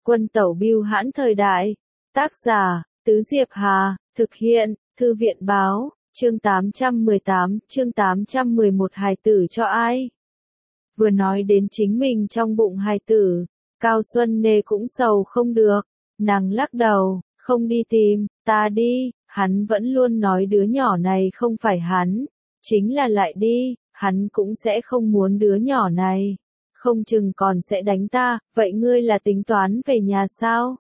Quân tẩu bưu hãn thời đại. Tác giả, Tứ Diệp Hà, thực hiện, Thư viện báo, chương 818, chương 811 hài tử cho ai? Vừa nói đến chính mình trong bụng hài tử, Cao Xuân Nê cũng sầu không được, nàng lắc đầu, không đi tìm, ta đi, hắn vẫn luôn nói đứa nhỏ này không phải hắn, chính là lại đi, hắn cũng sẽ không muốn đứa nhỏ này, không chừng còn sẽ đánh ta, vậy ngươi là tính toán về nhà sao?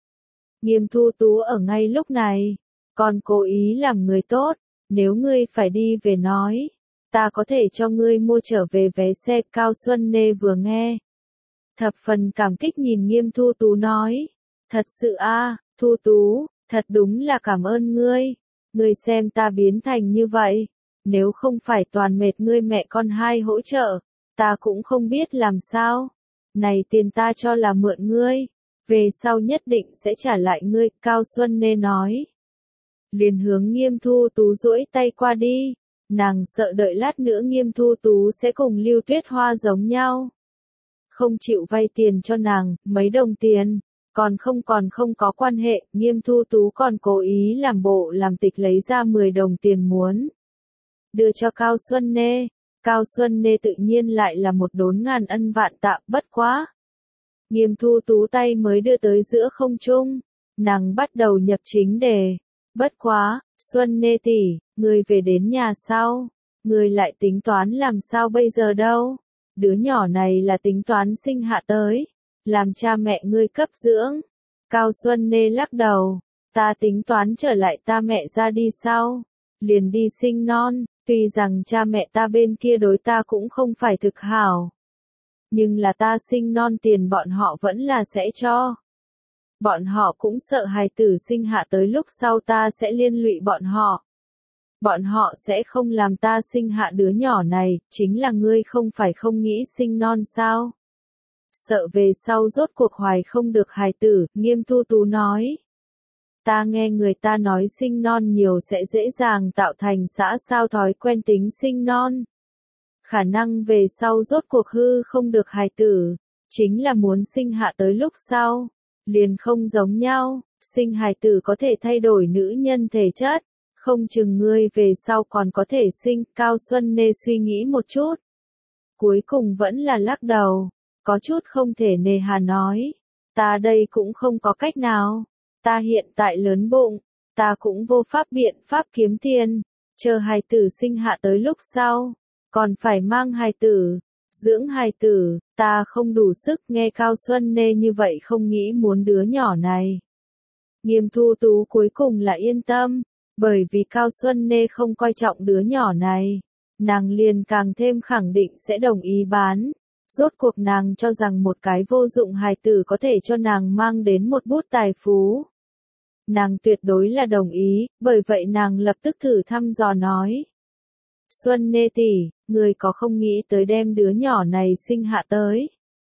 Nghiêm Thu Tú ở ngay lúc này, còn cố ý làm người tốt, nếu ngươi phải đi về nói, ta có thể cho ngươi mua trở về vé xe. Cao Xuân Nê vừa nghe, thập phần cảm kích nhìn Nghiêm Thu Tú nói, thật sự a, Thu Tú, thật đúng là cảm ơn ngươi xem ta biến thành như vậy, nếu không phải toàn mệt ngươi mẹ con hai hỗ trợ, ta cũng không biết làm sao, này tiền ta cho là mượn ngươi, về sau nhất định sẽ trả lại ngươi. Cao Xuân Nê nói, liền hướng Nghiêm Thu Tú duỗi tay qua đi, nàng sợ đợi lát nữa Nghiêm Thu Tú sẽ cùng Lưu Tuyết Hoa giống nhau, không chịu vay tiền cho nàng, mấy đồng tiền, còn không có quan hệ. Nghiêm Thu Tú còn cố ý làm bộ làm tịch lấy ra 10 đồng tiền muốn đưa cho Cao Xuân Nê. Cao Xuân Nê tự nhiên lại là một đốn ngàn ân vạn tạ, bất quá Nghiêm Thu Tú tay mới đưa tới giữa không trung, nàng bắt đầu nhập chính đề, bất quá, Xuân Nê tỷ, ngươi về đến nhà sau, ngươi lại tính toán làm sao bây giờ đâu? Đứa nhỏ này là tính toán sinh hạ tới, làm cha mẹ ngươi cấp dưỡng. Cao Xuân Nê lắc đầu, ta tính toán trở lại ta mẹ ra đi sau, liền đi sinh non, tuy rằng cha mẹ ta bên kia đối ta cũng không phải thực hảo, nhưng là ta sinh non tiền bọn họ vẫn là sẽ cho. Bọn họ cũng sợ hài tử sinh hạ tới lúc sau ta sẽ liên lụy bọn họ. Bọn họ sẽ không làm ta sinh hạ đứa nhỏ này, chính là ngươi không phải không nghĩ sinh non sao? Sợ về sau rốt cuộc hoài không được hài tử. Nghiêm Thu Tú nói. Ta nghe người ta nói sinh non nhiều sẽ dễ dàng tạo thành xã sao thói quen tính sinh non. Khả năng về sau rốt cuộc hư không được hài tử, chính là muốn sinh hạ tới lúc sau, liền không giống nhau, sinh hài tử có thể thay đổi nữ nhân thể chất, không chừng ngươi về sau còn có thể sinh. Cao Xuân Nê suy nghĩ một chút, cuối cùng vẫn là lắc đầu, có chút không thể nề hà nói, ta đây cũng không có cách nào, ta hiện tại lớn bụng, ta cũng vô pháp biện pháp kiếm tiền, chờ hài tử sinh hạ tới lúc sau, còn phải mang hài tử, dưỡng hài tử, ta không đủ sức. Nghe Cao Xuân Nê như vậy không nghĩ muốn đứa nhỏ này. Nghiêm Thu Tú cuối cùng là yên tâm, bởi vì Cao Xuân Nê không coi trọng đứa nhỏ này, nàng liền càng thêm khẳng định sẽ đồng ý bán. Rốt cuộc nàng cho rằng một cái vô dụng hài tử có thể cho nàng mang đến một bút tài phú. Nàng tuyệt đối là đồng ý, bởi vậy nàng lập tức thử thăm dò nói. Xuân Nê tỷ, người có không nghĩ tới đem đứa nhỏ này sinh hạ tới?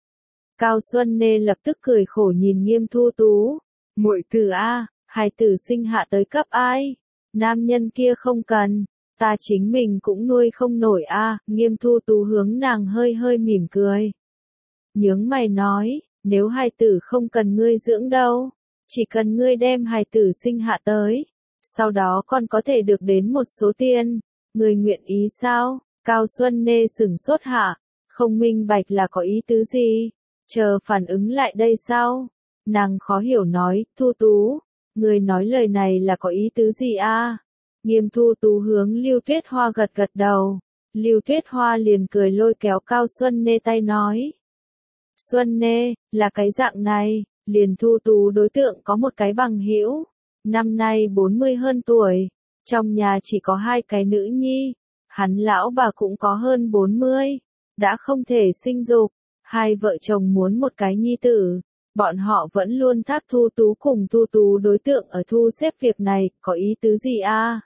Cao Xuân Nê lập tức cười khổ nhìn Nghiêm Thu Tú. Muội tử a, hài tử sinh hạ tới cấp ai? Nam nhân kia không cần, ta chính mình cũng nuôi không nổi a. Nghiêm Thu Tú hướng nàng hơi hơi mỉm cười. Nhướng mày nói, nếu hài tử không cần ngươi dưỡng đâu, chỉ cần ngươi đem hài tử sinh hạ tới, sau đó còn có thể được đến một số tiền. Người nguyện ý sao? Cao Xuân Nê sửng sốt hạ, không minh bạch là có ý tứ gì, chờ phản ứng lại đây sao? Nàng khó hiểu nói, Thu Tú, người nói lời này là có ý tứ gì a? Nghiêm Thu Tú hướng Lưu Tuyết Hoa gật gật đầu, Lưu Tuyết Hoa liền cười lôi kéo Cao Xuân Nê tay nói. Xuân Nê, là cái dạng này, liền Thu Tú đối tượng có một cái bằng hữu, năm nay 40 hơn tuổi. Trong nhà chỉ có 2 cái nữ nhi, hắn lão bà cũng có hơn 40, đã không thể sinh dục, hai vợ chồng muốn một cái nhi tử, bọn họ vẫn luôn thác Thu Tú cùng Thu Tú đối tượng ở thu xếp việc này, có ý tứ gì a?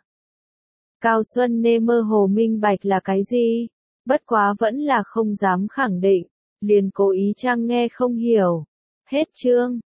Cao Xuân Nê mơ hồ minh bạch là cái gì, bất quá vẫn là không dám khẳng định, liền cố ý trang nghe không hiểu. Hết chương.